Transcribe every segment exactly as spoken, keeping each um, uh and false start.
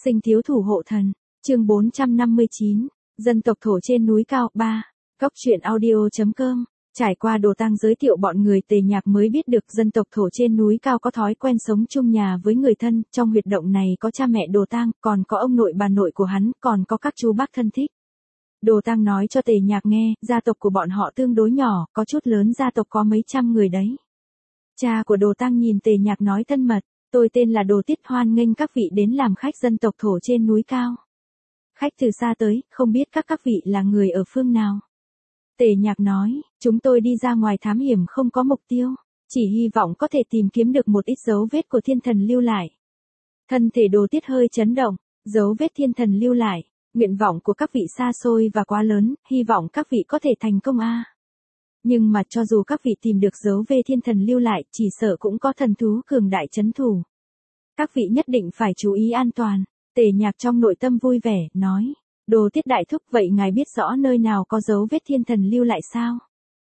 Sinh thiếu thủ hộ thần, chương bốn trăm năm mươi chín, dân tộc thổ trên núi cao, ba. Cóc truyện audio.com, trải qua đồ tang giới thiệu bọn người Tề Nhạc mới biết được dân tộc thổ trên núi cao có thói quen sống chung nhà với người thân, trong huyệt động này có cha mẹ đồ tang, còn có ông nội bà nội của hắn, còn có các chú bác thân thích. Đồ tang nói cho Tề Nhạc nghe, gia tộc của bọn họ tương đối nhỏ, có chút lớn gia tộc có mấy trăm người đấy. Cha của đồ tang nhìn Tề Nhạc nói thân mật, tôi tên là Đồ Tiết, hoan nghênh các vị đến làm khách dân tộc thổ trên núi cao. Khách từ xa tới, không biết các các vị là người ở phương nào. Tề Nhạc nói, chúng tôi đi ra ngoài thám hiểm không có mục tiêu, chỉ hy vọng có thể tìm kiếm được một ít dấu vết của thiên thần lưu lại. Thân thể Đồ Tiết hơi chấn động, dấu vết thiên thần lưu lại, nguyện vọng của các vị xa xôi và quá lớn, hy vọng các vị có thể thành công a. Nhưng mà cho dù các vị tìm được dấu vết thiên thần lưu lại, chỉ sợ cũng có thần thú cường đại trấn thủ. Các vị nhất định phải chú ý an toàn. Tề Nhạc trong nội tâm vui vẻ, nói. Đồ Tiết đại thúc, vậy ngài biết rõ nơi nào có dấu vết thiên thần lưu lại sao?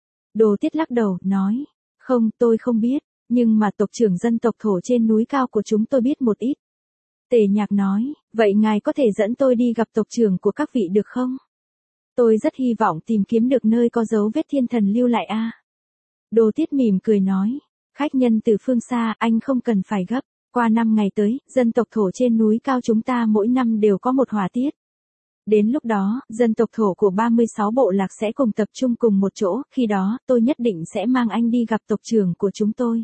Đồ Tiết lắc đầu, nói. Không, tôi không biết, nhưng mà tộc trưởng dân tộc thổ trên núi cao của chúng tôi biết một ít. Tề Nhạc nói, vậy ngài có thể dẫn tôi đi gặp tộc trưởng của các vị được không? Tôi rất hy vọng tìm kiếm được nơi có dấu vết thiên thần lưu lại a. Đồ Tiết mỉm cười nói, khách nhân từ phương xa, anh không cần phải gấp. Qua năm ngày tới, dân tộc thổ trên núi cao chúng ta mỗi năm đều có một hỏa tiết. Đến lúc đó, dân tộc thổ của ba mươi sáu bộ lạc sẽ cùng tập trung cùng một chỗ, khi đó, tôi nhất định sẽ mang anh đi gặp tộc trưởng của chúng tôi.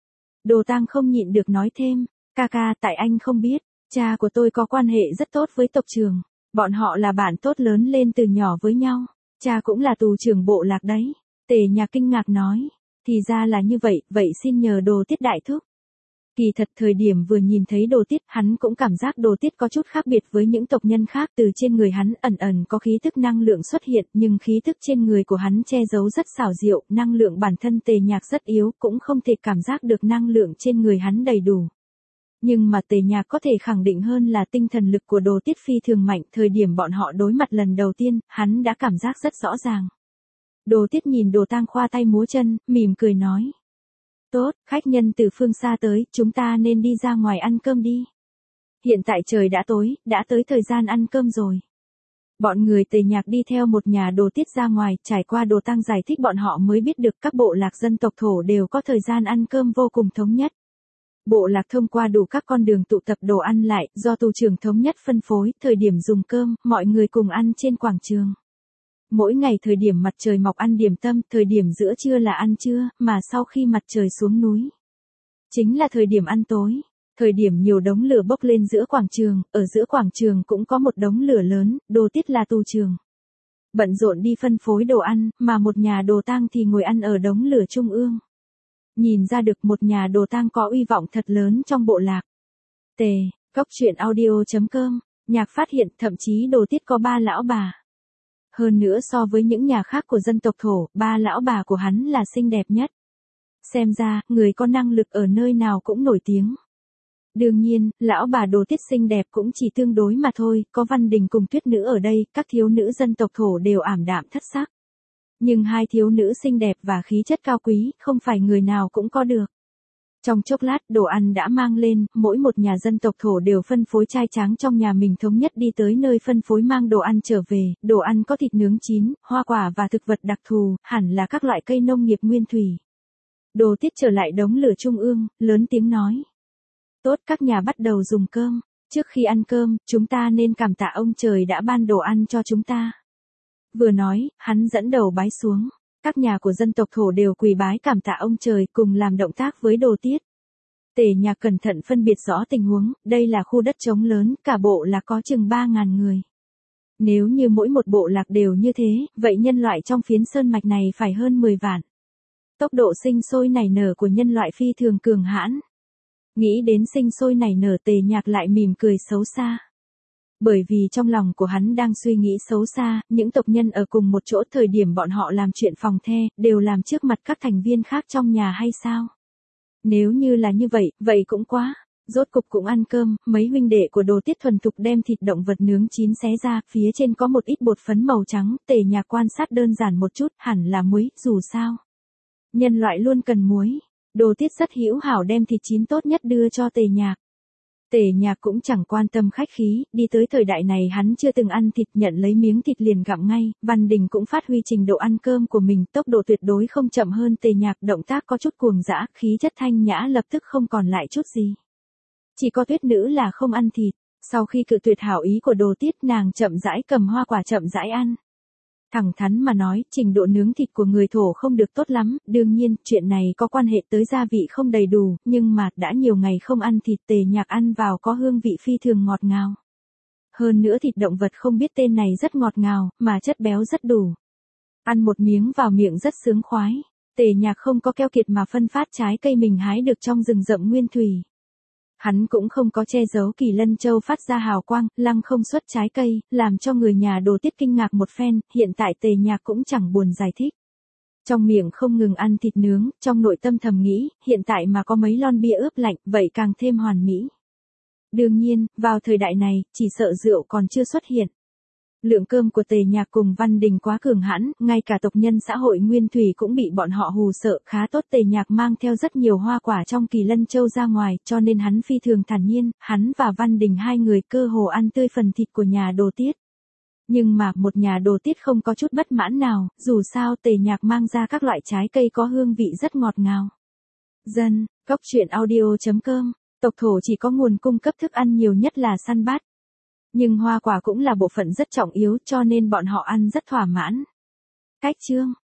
Đồ tang không nhịn được nói thêm, ca ca, tại anh không biết, cha của tôi có quan hệ rất tốt với tộc trưởng, bọn họ là bạn tốt lớn lên từ nhỏ với nhau, cha cũng là tù trưởng bộ lạc đấy. Tề Nhạc kinh ngạc nói, thì ra là như vậy, vậy xin nhờ Đồ Tiết đại thúc. Kỳ thật thời điểm vừa nhìn thấy Đồ Tiết, hắn cũng cảm giác Đồ Tiết có chút khác biệt với những tộc nhân khác, từ trên người hắn ẩn ẩn có khí thức năng lượng xuất hiện, nhưng khí thức trên người của hắn che giấu rất xảo diệu, năng lượng bản thân Tề Nhạc rất yếu, cũng không thể cảm giác được năng lượng trên người hắn đầy đủ. Nhưng mà Tề Nhạc có thể khẳng định hơn là tinh thần lực của Đồ Tiết phi thường mạnh, thời điểm bọn họ đối mặt lần đầu tiên, hắn đã cảm giác rất rõ ràng. Đồ Tiết nhìn Đồ tang khoa tay múa chân, mỉm cười nói. Tốt, khách nhân từ phương xa tới, chúng ta nên đi ra ngoài ăn cơm đi. Hiện tại trời đã tối, đã tới thời gian ăn cơm rồi. Bọn người Tề Nhạc đi theo một nhà Đồ Tiết ra ngoài, trải qua Đồ tang giải thích bọn họ mới biết được các bộ lạc dân tộc thổ đều có thời gian ăn cơm vô cùng thống nhất. Bộ lạc thông qua đủ các con đường tụ tập đồ ăn lại, do tù trưởng thống nhất phân phối, thời điểm dùng cơm, mọi người cùng ăn trên quảng trường. Mỗi ngày thời điểm mặt trời mọc ăn điểm tâm, thời điểm giữa trưa là ăn trưa, mà sau khi mặt trời xuống núi, chính là thời điểm ăn tối. Thời điểm nhiều đống lửa bốc lên giữa quảng trường, ở giữa quảng trường cũng có một đống lửa lớn, Đồ Tiết là tù trưởng. Bận rộn đi phân phối đồ ăn, mà một nhà đồ tang thì ngồi ăn ở đống lửa trung ương. Nhìn ra được một nhà đồ tang có uy vọng thật lớn trong bộ lạc. Tề, Cóc truyện audio.com, Nhạc phát hiện thậm chí Đồ Tiết có ba lão bà. Hơn nữa so với những nhà khác của dân tộc thổ, ba lão bà của hắn là xinh đẹp nhất. Xem ra, người có năng lực ở nơi nào cũng nổi tiếng. Đương nhiên, lão bà Đồ Tiết xinh đẹp cũng chỉ tương đối mà thôi, có Văn Đình cùng Tuyết Nữ ở đây, các thiếu nữ dân tộc thổ đều ảm đạm thất sắc. Nhưng hai thiếu nữ xinh đẹp và khí chất cao quý, không phải người nào cũng có được. Trong chốc lát, đồ ăn đã mang lên, mỗi một nhà dân tộc thổ đều phân phối trai tráng trong nhà mình thống nhất đi tới nơi phân phối mang đồ ăn trở về, đồ ăn có thịt nướng chín, hoa quả và thực vật đặc thù, hẳn là các loại cây nông nghiệp nguyên thủy. Đồ Tiết trở lại đống lửa trung ương, lớn tiếng nói. Tốt, các nhà bắt đầu dùng cơm, trước khi ăn cơm, chúng ta nên cảm tạ ông trời đã ban đồ ăn cho chúng ta. Vừa nói, hắn dẫn đầu bái xuống. Các nhà của dân tộc thổ đều quỳ bái cảm tạ ông trời cùng làm động tác với Đồ Tiết. Tề Nhạc cẩn thận phân biệt rõ tình huống, đây là khu đất trống lớn, cả bộ lạc có chừng ba ngàn người. Nếu như mỗi một bộ lạc đều như thế, vậy nhân loại trong phiến sơn mạch này phải hơn mười vạn. Tốc độ sinh sôi nảy nở của nhân loại phi thường cường hãn. Nghĩ đến sinh sôi nảy nở, Tề Nhạc lại mỉm cười xấu xa. Bởi vì trong lòng của hắn đang suy nghĩ xấu xa, những tộc nhân ở cùng một chỗ thời điểm bọn họ làm chuyện phòng the, đều làm trước mặt các thành viên khác trong nhà hay sao? Nếu như là như vậy, vậy cũng quá. Rốt cục cũng ăn cơm, mấy huynh đệ của Đồ Tiết thuần thục đem thịt động vật nướng chín xé ra, phía trên có một ít bột phấn màu trắng, Tề Nhạc quan sát đơn giản một chút, hẳn là muối, dù sao. Nhân loại luôn cần muối. Đồ Tiết rất hữu hảo đem thịt chín tốt nhất đưa cho Tề Nhạc. Tề Tề Nhạc cũng chẳng quan tâm khách khí, đi tới thời đại này hắn chưa từng ăn thịt, nhận lấy miếng thịt liền gặm ngay, Văn Đình cũng phát huy trình độ ăn cơm của mình, tốc độ tuyệt đối không chậm hơn Tề Nhạc, động tác có chút cuồng dã, khí chất thanh nhã lập tức không còn lại chút gì. Chỉ có Tuyết nữ là không ăn thịt, sau khi cự tuyệt hảo ý của Đồ Tiết, nàng chậm rãi cầm hoa quả chậm rãi ăn. Thẳng thắn mà nói, trình độ nướng thịt của người Thổ không được tốt lắm, đương nhiên, chuyện này có quan hệ tới gia vị không đầy đủ, nhưng mà, đã nhiều ngày không ăn thịt, Tề Nhạc ăn vào có hương vị phi thường ngọt ngào. Hơn nữa thịt động vật không biết tên này rất ngọt ngào, mà chất béo rất đủ. Ăn một miếng vào miệng rất sướng khoái. Tề Nhạc không có keo kiệt mà phân phát trái cây mình hái được trong rừng rậm nguyên thủy. Hắn cũng không có che giấu Kỳ Lân Châu phát ra hào quang, lăng không xuất trái cây, làm cho người nhà Đồ Tiết kinh ngạc một phen, hiện tại Tề Nhạc cũng chẳng buồn giải thích. Trong miệng không ngừng ăn thịt nướng, trong nội tâm thầm nghĩ, hiện tại mà có mấy lon bia ướp lạnh, vậy càng thêm hoàn mỹ. Đương nhiên, vào thời đại này, chỉ sợ rượu còn chưa xuất hiện. Lượng cơm của Tề Nhạc cùng Văn Đình quá cường hãn, ngay cả tộc nhân xã hội Nguyên Thủy cũng bị bọn họ hù sợ, khá tốt Tề Nhạc mang theo rất nhiều hoa quả trong Kỳ Lân Châu ra ngoài, cho nên hắn phi thường thản nhiên, hắn và Văn Đình hai người cơ hồ ăn tươi phần thịt của nhà Đồ Tiết. Nhưng mà, một nhà Đồ Tiết không có chút bất mãn nào, dù sao Tề Nhạc mang ra các loại trái cây có hương vị rất ngọt ngào. Dân, Cốc truyện audio chấm com, tộc Thổ chỉ có nguồn cung cấp thức ăn nhiều nhất là săn bắt. Nhưng hoa quả cũng là bộ phận rất trọng yếu cho nên bọn họ ăn rất thỏa mãn. Cách chương